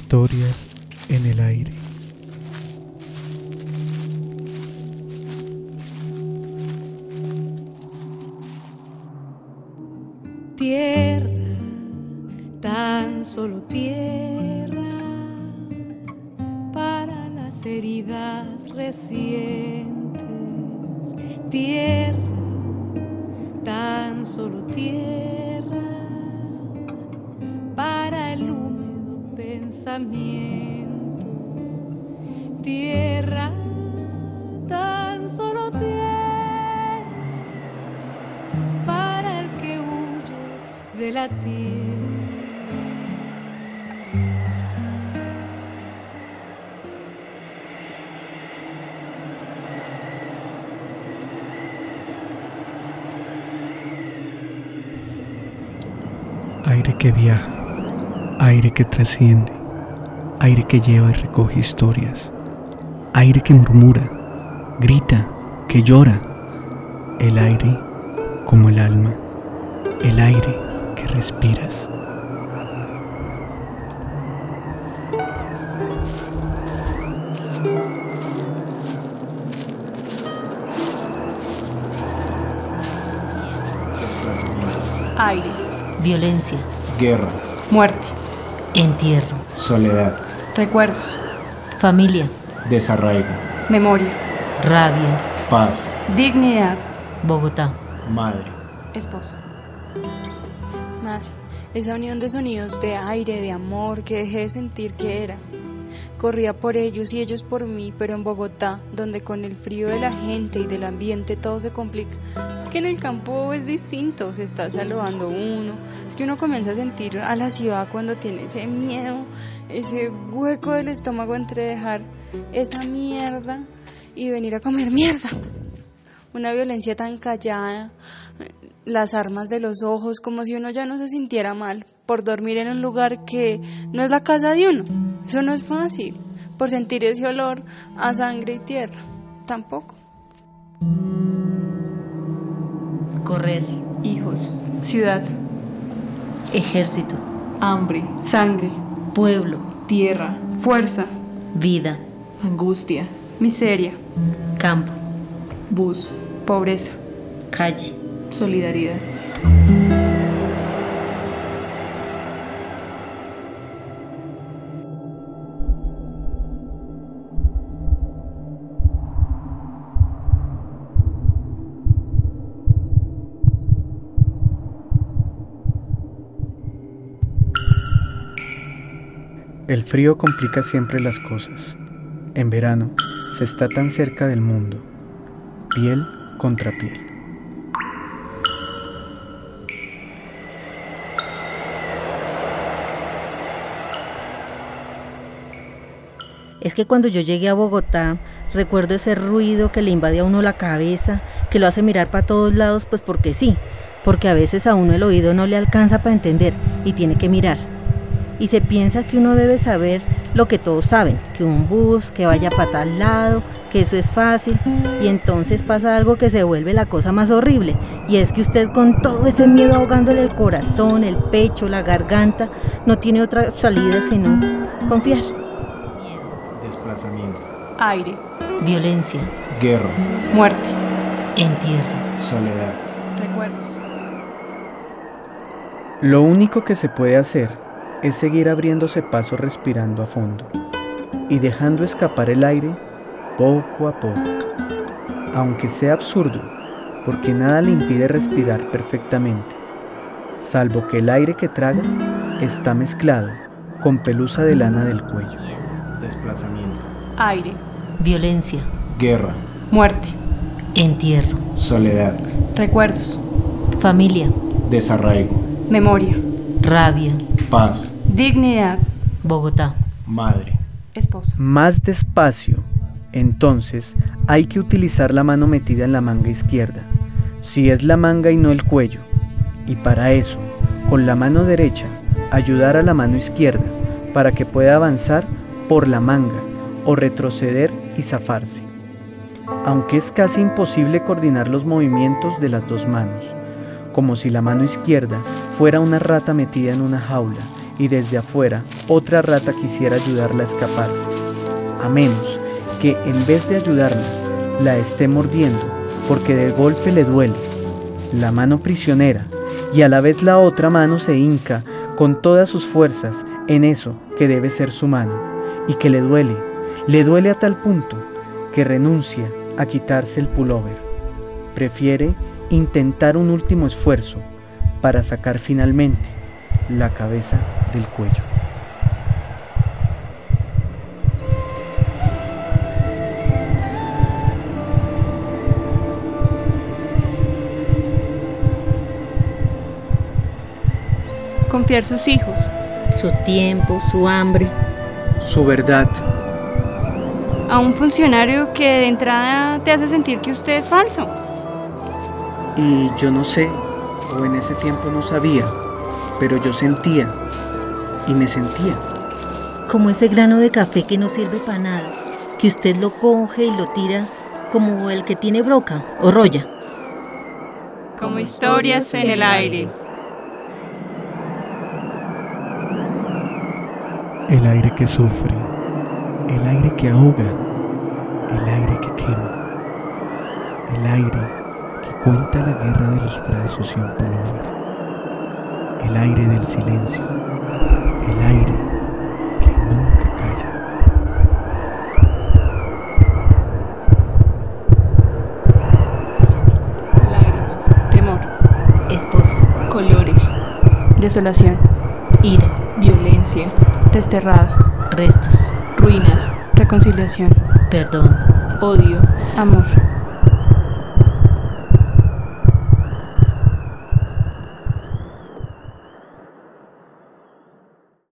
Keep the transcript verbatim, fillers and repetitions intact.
Historias en el aire. Tierra, tan solo tierra, para las heridas recientes. Tierra, tan solo tierra, para el húmedo pensamiento. Tierra, tan solo tierra, para el que huye de la tierra. Aire que viaja, aire que trasciende, aire que lleva y recoge historias, aire que murmura, grita, que llora, el aire como el alma, el aire que respiras. Desplazamiento. Aire. Violencia. Guerra. Muerte. Entierro. Soledad. Recuerdos. Familia. Desarraigo. Memoria. Rabia. Paz. Dignidad. Bogotá. Madre. Esposa. Madre, esa unión de sonidos, de aire, de amor, que dejé de sentir que era. Corría por ellos y ellos por mí, pero en Bogotá, donde con el frío de la gente y del ambiente todo se complica. Es que en el campo es distinto, se está saludando uno. Es que uno comienza a sentir a la ciudad cuando tiene ese miedo, ese hueco del estómago entre dejar esa mierda y venir a comer mierda. Una violencia tan callada, las armas de los ojos, como si uno ya no se sintiera mal por dormir en un lugar que no es la casa de uno. Eso no es fácil, por sentir ese olor a sangre y tierra, tampoco. Correr. Hijos. Ciudad. Ejército. Hambre. Sangre. Pueblo. Tierra. Fuerza. Vida. Angustia. Miseria. Campo. Bus. Pobreza. Calle. Solidaridad. El frío complica siempre las cosas. En verano se está tan cerca del mundo, piel contra piel. Es que cuando yo llegué a Bogotá, recuerdo ese ruido que le invade a uno la cabeza, que lo hace mirar para todos lados, pues porque sí, porque a veces a uno el oído no le alcanza para entender y tiene que mirar. Y se piensa que uno debe saber lo que todos saben, que un bus, que vaya para tal lado, que eso es fácil, y entonces pasa algo que se vuelve la cosa más horrible, y es que usted con todo ese miedo ahogándole el corazón, el pecho, la garganta, no tiene otra salida sino confiar. Desplazamiento. Aire. Violencia. Guerra. Muerte. Entierro. Soledad. Recuerdos. Lo único que se puede hacer es seguir abriéndose paso respirando a fondo y dejando escapar el aire poco a poco, aunque sea absurdo, porque nada le impide respirar perfectamente, salvo que el aire que traga está mezclado con pelusa de lana del cuello. Desplazamiento. Aire. Violencia. Guerra. Muerte. Entierro. Soledad. Recuerdos. Familia. Desarraigo. Memoria. Rabia. Paz. Dignidad. Bogotá. Madre. Esposa. Más despacio, entonces hay que utilizar la mano metida en la manga izquierda, si es la manga y no el cuello, y para eso, con la mano derecha, ayudar a la mano izquierda para que pueda avanzar por la manga o retroceder y zafarse. Aunque es casi imposible coordinar los movimientos de las dos manos, como si la mano izquierda fuera una rata metida en una jaula y desde afuera otra rata quisiera ayudarla a escaparse, a menos que en vez de ayudarla, la esté mordiendo porque de golpe le duele, la mano prisionera, y a la vez la otra mano se hinca con todas sus fuerzas en eso que debe ser su mano, y que le duele, le duele a tal punto que renuncia a quitarse el pullover. Prefiere intentar un último esfuerzo para sacar finalmente la cabeza del cuello. Confiar sus hijos, Su tiempo, su hambre. Su verdad. a un funcionario que de entrada te hace sentir que usted es falso. Y yo no sé, o en ese tiempo no sabía, pero yo sentía, y me sentía. Como ese grano de café que no sirve para nada, que usted lo coge y lo tira como el que tiene broca o roya. Como historias en el aire. El aire que sufre, el aire que ahoga, el aire que quema, el aire que cuenta la guerra de los brazos y un pullover, el aire del silencio, el aire que nunca calla. Lágrimas, temor, Esposa, colores, desolación, ira, violencia, desterrada, restos, ruinas, reconciliación, perdón. odio, amor.